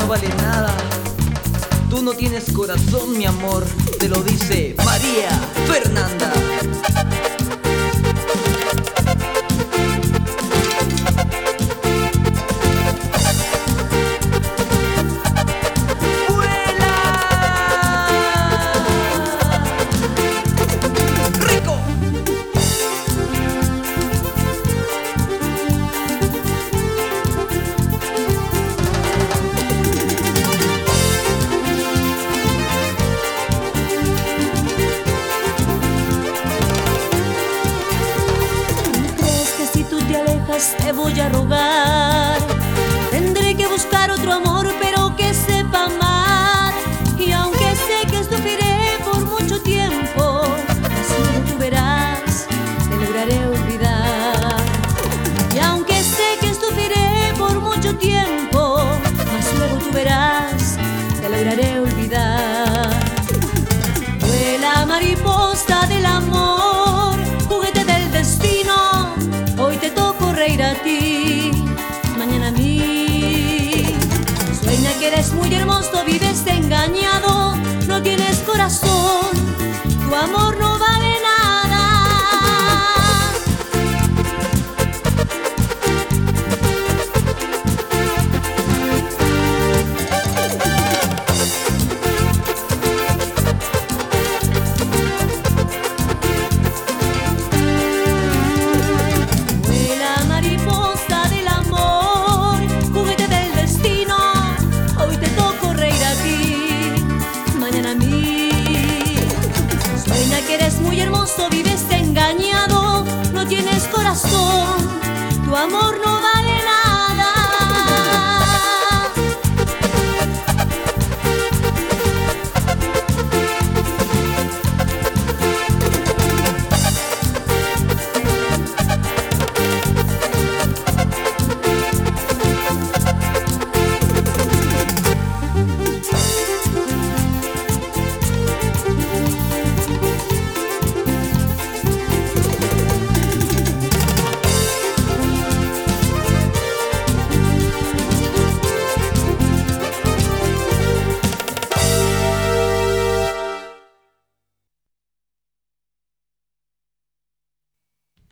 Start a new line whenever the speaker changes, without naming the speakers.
vale nada. Tú no tienes corazón, mi amor, te lo dice María Fernanda.
Te voy a rogar, tendré que buscar otro amor, pero que sepa amar. Y aunque sé que sufriré por mucho tiempo, más luego tú verás, te lograré olvidar. Y aunque sé que sufriré por mucho tiempo, más luego tú verás, te lograré olvidar. Vuela, mariposa del amor, juguete del destino, hoy te toco reír a ti, mañana a mí. Sueña que eres muy hermoso, vives engañado, no tienes corazón, tu amor no vale nada. Que eres muy hermoso, vives engañado, no tienes corazón, tu amor no vale nada.